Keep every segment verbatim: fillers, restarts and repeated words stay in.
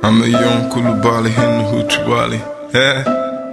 I'm a young Koulibaly in the hood Wally. Eh.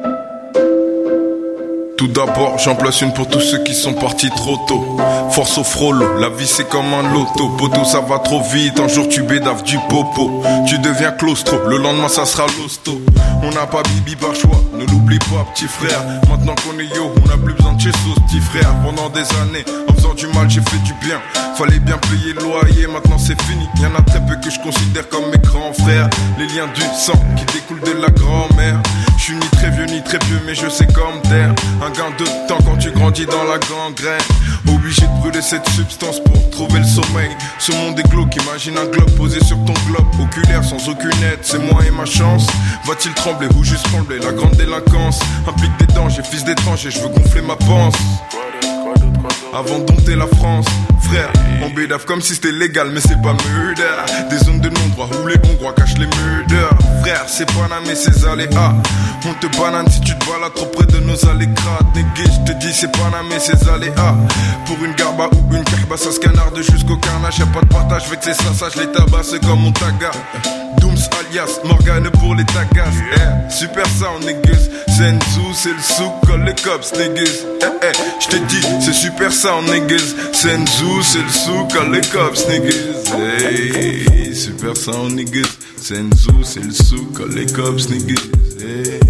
Tout d'abord, j'en place une pour tous ceux qui sont partis trop tôt. Force au frollo, la vie c'est comme un loto. Poto, ça va trop vite, un jour tu bédaves du popo. Tu deviens claustro, le lendemain ça sera l'hosto. On n'a pas bibi par choix, ne l'oublie pas petit frère. Maintenant qu'on est yo, on n'a plus besoin de chez sauce petit frère. Pendant des années, en faisant du mal j'ai fait du bien. Fallait bien payer le loyer, maintenant c'est fini. Y'en a très peu que je considère comme mes grands frères. Les liens du sang qui découlent de la grand-mère. Je suis ni très vieux ni très vieux mais je sais comme terre. Un gain de temps quand tu grandis dans la gangrène. Obligé de brûler cette substance pour trouver le sommeil. Ce monde est glauque, imagine un globe posé sur ton globe. Oculaire sans aucune aide, c'est moi et ma chance. Va-t-il trembler ou juste trembler? La grande délinquance implique des dangers, fils d'étranger, je veux gonfler ma panse. Avant de dompter la France, frère, on bédave comme si c'était légal, mais c'est pas murder. Des zones de non-droit où les Hongrois cachent les murders. Frère, c'est Panama et ses aléas. On te banane si tu te balades trop près de nos allées crades. Négé, je te dis c'est Panama et ses aléas. Pour une garba ou une kahba, ça se canarde jusqu'au carnage. Y'a pas de partage avec ces sassages, les tabacs c'est comme mon taga. Dooms alias Morgane pour les tagas. Eh, super sound niggas. Senzu c'est le souk, colle les cops niggas. Eh eh, j'te dis c'est super sound niggas. Senzu c'est le souk, colle les cops niggas. Hey, super sound niggas. Senzu c'est le souk, colle les cops niggas. Hey.